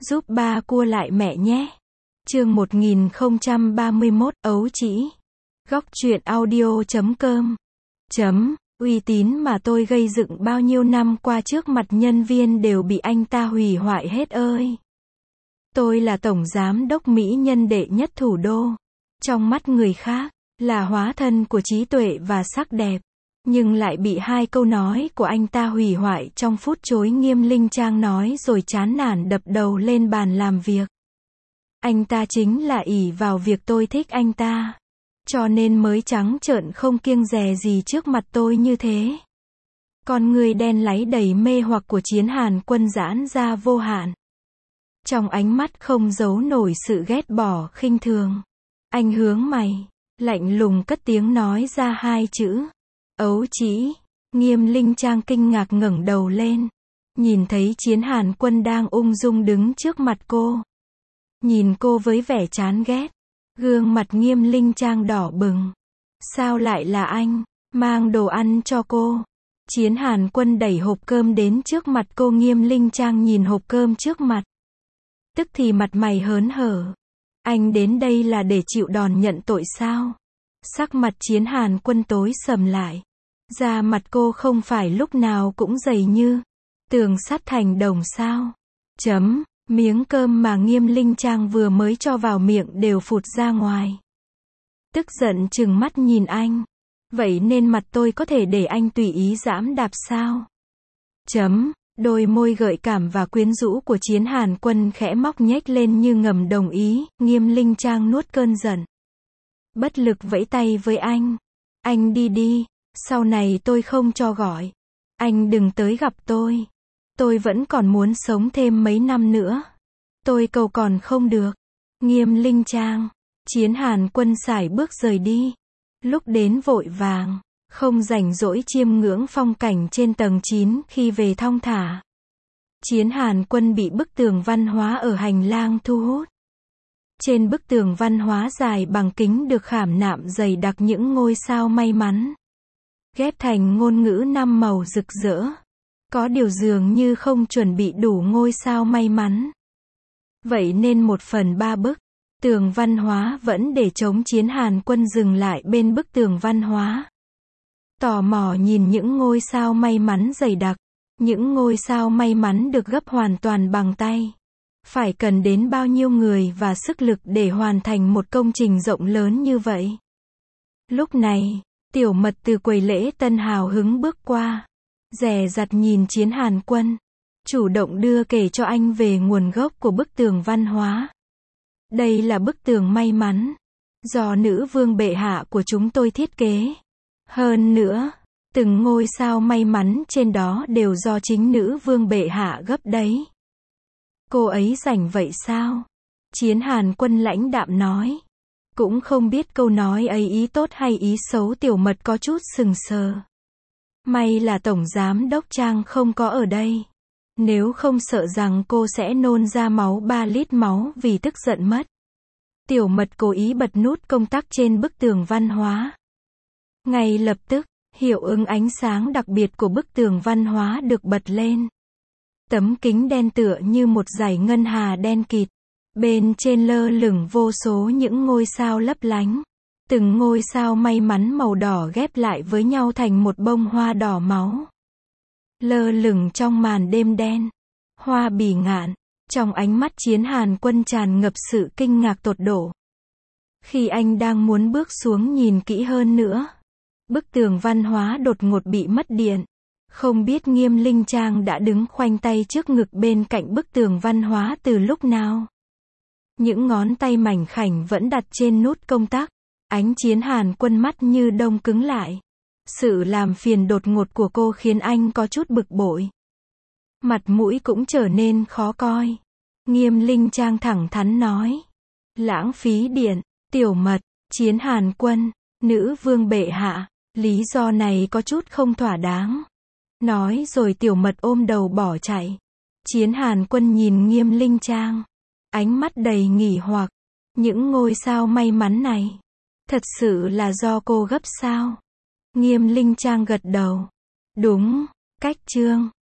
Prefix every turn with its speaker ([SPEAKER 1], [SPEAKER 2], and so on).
[SPEAKER 1] Giúp ba cua lại mẹ nhé. Chương 1031, ấu trĩ. Góc truyện audio.com. Uy tín mà tôi gây dựng bao nhiêu năm qua trước mặt nhân viên đều bị anh ta hủy hoại hết ơi. Tôi là tổng giám đốc mỹ nhân đệ nhất thủ đô. Trong mắt người khác, là hóa thân của trí tuệ và sắc đẹp. Nhưng lại bị hai câu nói của anh ta hủy hoại trong phút chối. Nghiêm Linh Trang nói rồi chán nản đập đầu lên bàn làm việc. Anh ta chính là ỷ vào việc tôi thích anh ta, cho nên mới trắng trợn không kiêng dè gì trước mặt tôi như thế. Con người đen láy đầy mê hoặc của Chiến Hàn Quân giãn ra vô hạn. Trong ánh mắt không giấu nổi sự ghét bỏ khinh thường. Anh hướng mày, lạnh lùng cất tiếng nói ra hai chữ. Ấu trĩ. Nghiêm Linh Trang kinh ngạc ngẩng đầu lên. Nhìn thấy Chiến Hàn Quân đang ung dung đứng trước mặt cô. Nhìn cô với vẻ chán ghét. Gương mặt Nghiêm Linh Trang đỏ bừng. Sao lại là anh? Mang đồ ăn cho cô. Chiến Hàn Quân đẩy hộp cơm đến trước mặt cô. Nghiêm Linh Trang nhìn hộp cơm trước mặt. Tức thì mặt mày hớn hở. Anh đến đây là để chịu đòn nhận tội sao? Sắc mặt Chiến Hàn Quân tối sầm lại. Da mặt cô không phải lúc nào cũng dày như tường sắt thành đồng sao? Miếng cơm mà Nghiêm Linh Trang vừa mới cho vào miệng đều phụt ra ngoài. Tức giận trừng mắt nhìn anh. Vậy nên mặt tôi có thể để anh tùy ý giẫm đạp sao? Đôi môi gợi cảm và quyến rũ của Chiến Hàn Quân khẽ móc nhếch lên như ngầm đồng ý. Nghiêm Linh Trang nuốt cơn giận. Bất lực vẫy tay với anh. Anh đi đi, sau này tôi không cho gọi. Anh đừng tới gặp tôi. Tôi vẫn còn muốn sống thêm mấy năm nữa. Tôi cầu còn không được. Nghiêm Linh Trang. Chiến Hàn Quân sải bước rời đi. Lúc đến vội vàng, không rảnh rỗi chiêm ngưỡng phong cảnh trên tầng 9 khi về thong thả. Chiến Hàn Quân bị bức tường văn hóa ở hành lang thu hút. Trên bức tường văn hóa dài bằng kính được khảm nạm dày đặc những ngôi sao may mắn. Ghép thành ngôn ngữ 5 màu rực rỡ. Có điều dường như không chuẩn bị đủ ngôi sao may mắn. Vậy nên 1/3 bức tường văn hóa vẫn để trống. Chiến Hàn Quân dừng lại bên bức tường văn hóa. Tò mò nhìn những ngôi sao may mắn dày đặc. Những ngôi sao may mắn được gấp hoàn toàn bằng tay. Phải cần đến bao nhiêu người và sức lực để hoàn thành một công trình rộng lớn như vậy. Lúc này, Tiểu Mật từ quầy lễ tân hào hứng bước qua. Dè dặt nhìn Chiến Hàn Quân. Chủ động đưa kể cho anh về nguồn gốc của bức tường văn hóa. Đây là bức tường may mắn. Do nữ vương bệ hạ của chúng tôi thiết kế. Hơn nữa, từng ngôi sao may mắn trên đó đều do chính nữ vương bệ hạ gấp đấy. Cô ấy rảnh vậy sao? Chiến Hàn Quân lãnh đạm nói. Cũng không biết câu nói ấy ý tốt hay ý xấu. Tiểu Mật có chút sừng sờ. May là tổng giám đốc Trang không có ở đây. Nếu không sợ rằng cô sẽ nôn ra 3 lít máu vì tức giận mất. Tiểu Mật cố ý bật nút công tắc trên bức tường văn hóa. Ngay lập tức, hiệu ứng ánh sáng đặc biệt của bức tường văn hóa được bật lên. Tấm kính đen tựa như một dải ngân hà đen kịt. Bên trên lơ lửng vô số những ngôi sao lấp lánh. Từng ngôi sao may mắn màu đỏ ghép lại với nhau thành một bông hoa đỏ máu. Lơ lửng trong màn đêm đen. Hoa bỉ ngạn. Trong ánh mắt Chiến Hàn Quân tràn ngập sự kinh ngạc tột độ. Khi anh đang muốn bước xuống nhìn kỹ hơn nữa, bức tường văn hóa đột ngột bị mất điện. Không biết Nghiêm Linh Trang đã đứng khoanh tay trước ngực bên cạnh bức tường văn hóa từ lúc nào. Những ngón tay mảnh khảnh vẫn đặt trên nút công tắc. Ánh Chiến Hàn Quân mắt như đông cứng lại. Sự làm phiền đột ngột của cô khiến anh có chút bực bội. Mặt mũi cũng trở nên khó coi. Nghiêm Linh Trang thẳng thắn nói. Lãng phí điện. Tiểu Mật. Chiến Hàn Quân. Nữ vương bệ hạ. Lý do này có chút không thỏa đáng. Nói rồi Tiểu Mật ôm đầu bỏ chạy. Chiến Hàn Quân nhìn Nghiêm Linh Trang. Ánh mắt đầy nghỉ hoặc. Những ngôi sao may mắn này. Thật sự là do cô gấp sao? Nghiêm Linh Trang gật đầu. Đúng. Cách chương.